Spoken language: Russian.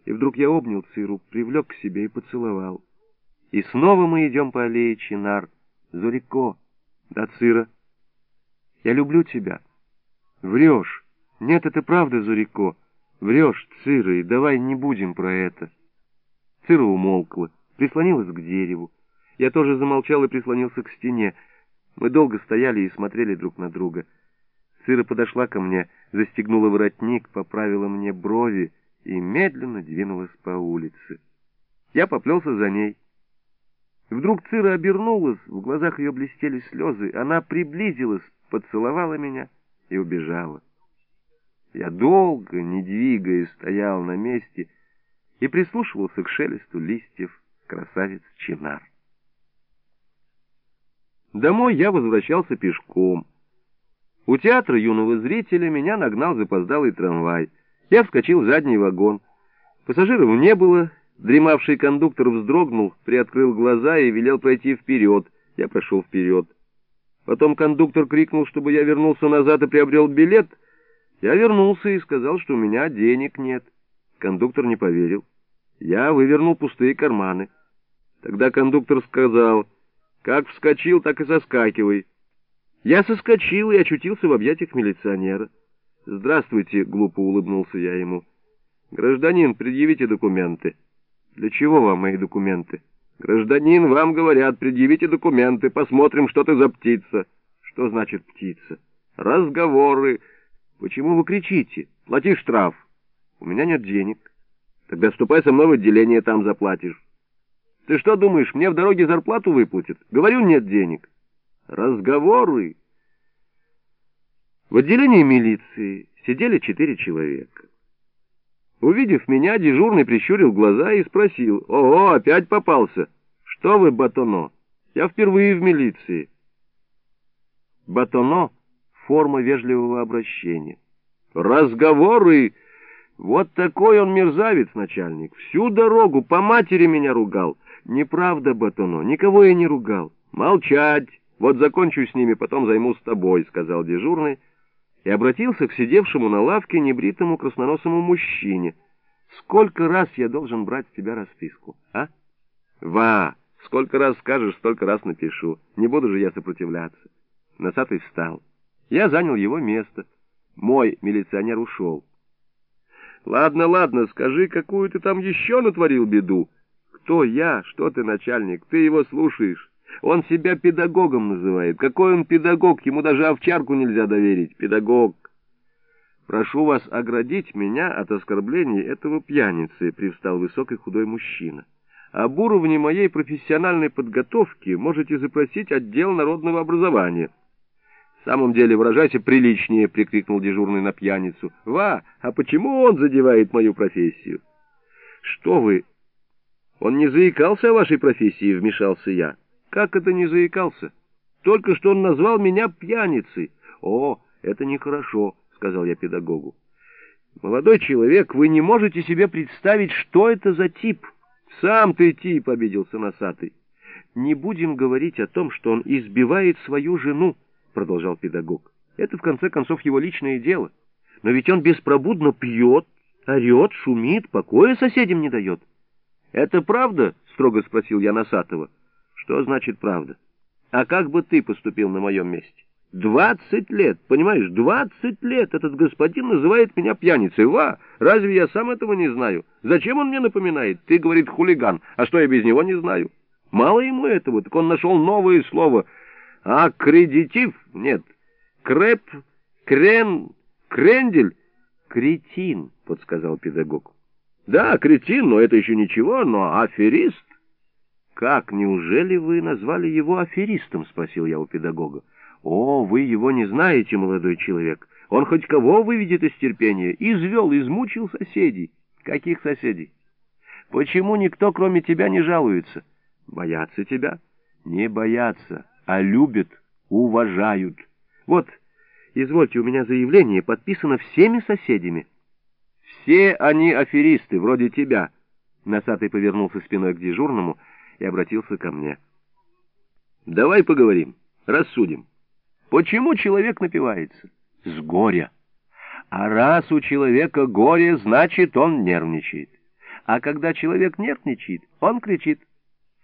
И вдруг я обнял Циру, привлек к себе и поцеловал. И снова мы идем по аллее Чинар. Зурико. Да, Цира. Я люблю тебя. Врешь. Нет, это правда, Зурико. Врешь, Цира, и давай не будем про это. Цира умолкла, прислонилась к дереву. Я тоже замолчал и прислонился к стене. Мы долго стояли и смотрели друг на друга. Цира подошла ко мне, застегнула воротник, поправила мне брови и медленно двинулась по улице. Я поплелся за ней. Вдруг Цира обернулась, в глазах ее блестели слезы. Она приблизилась, поцеловала меня и убежала. Я долго, не двигаясь, стоял на месте и прислушивался к шелесту листьев красавиц Чинар. Домой я возвращался пешком. У театра юного зрителя меня нагнал запоздалый трамвай. Я вскочил в задний вагон. Пассажиров не было. Дремавший кондуктор вздрогнул, приоткрыл глаза и велел пройти вперед. Я прошел вперед. Потом кондуктор крикнул, чтобы я вернулся назад и приобрел билет. Я вернулся и сказал, что у меня денег нет. Кондуктор не поверил. Я вывернул пустые карманы. Тогда кондуктор сказал: «Как вскочил, так и соскакивай». Я соскочил и очутился в объятиях милиционера. «Здравствуйте», — глупо улыбнулся я ему. «Гражданин, предъявите документы». «Для чего вам мои документы?» «Гражданин, вам говорят, предъявите документы, посмотрим, что ты за птица». «Что значит птица?» «Разговоры». «Почему вы кричите? Плати штраф». «У меня нет денег». «Тогда ступай со мной в отделение, там заплатишь». «Ты что думаешь, мне в дороге зарплату выплатят? Говорю, нет денег». «Разговоры». В отделении милиции сидели 4 человека. Увидев меня, дежурный прищурил глаза и спросил: «Ого, опять попался? Что вы, Батоно? Я впервые в милиции». Батоно — форма вежливого обращения. «Разговоры! Вот такой он мерзавец, начальник. Всю дорогу по матери меня ругал». «Неправда, Батоно, никого я не ругал». «Молчать! Вот закончу с ними, потом займусь тобой», — сказал дежурный, и обратился к сидевшему на лавке небритому красноносому мужчине. «Сколько раз я должен брать с тебя расписку, а?» «Ва! Сколько раз скажешь, столько раз напишу. Не буду же я сопротивляться». Носатый встал. Я занял его место. Мой милиционер ушел. «Ладно, ладно, скажи, какую ты там еще натворил беду?» «Кто я? Что ты, начальник? Ты его слушаешь. Он себя педагогом называет. Какой он педагог? Ему даже овчарку нельзя доверить. Педагог. Прошу вас оградить меня от оскорблений этого пьяницы», — привстал высокий худой мужчина. «Об уровне моей профессиональной подготовки можете запросить отдел народного образования». «В самом деле, выражайся приличнее», — прикрикнул дежурный на пьяницу. «Ва, а почему он задевает мою профессию?» «Что вы? Он не заикался о вашей профессии», — вмешался я. «Как это не заикался? Только что он назвал меня пьяницей». «О, это нехорошо», — сказал я педагогу. «Молодой человек, вы не можете себе представить, что это за тип». «Сам ты тип», — обиделся носатый. «Не будем говорить о том, что он избивает свою жену», — продолжал педагог. «Это, в конце концов, его личное дело. Но ведь он беспробудно пьет, орет, шумит, покоя соседям не дает». «Это правда?» — строго спросил я носатого. «Что значит правда? А как бы ты поступил на моем месте? 20 лет, понимаешь, 20 лет этот господин называет меня пьяницей. Ва, разве я сам этого не знаю? Зачем он мне напоминает? Ты, говорит, хулиган, а что я без него не знаю? Мало ему этого, так он нашел новое слово. Аккредитив? Нет. Крэп, крен, крендель? Кретин, подсказал педагог. Да, кретин, но это еще ничего, но аферист. Как, неужели вы назвали его аферистом? Спросил я у педагога. О, вы его не знаете, молодой человек. Он хоть кого выведет из терпения. Извел, измучил соседей. Каких соседей? Почему никто, кроме тебя, не жалуется? Боятся тебя? Не боятся, а любят, уважают. Вот, извольте, у меня заявление подписано всеми соседями. Все они аферисты, вроде тебя. Носатый повернулся спиной к дежурному и обратился ко мне. Давай поговорим, рассудим. Почему человек напивается? С горя. А раз у человека горе, значит, он нервничает. А когда человек нервничает, он кричит.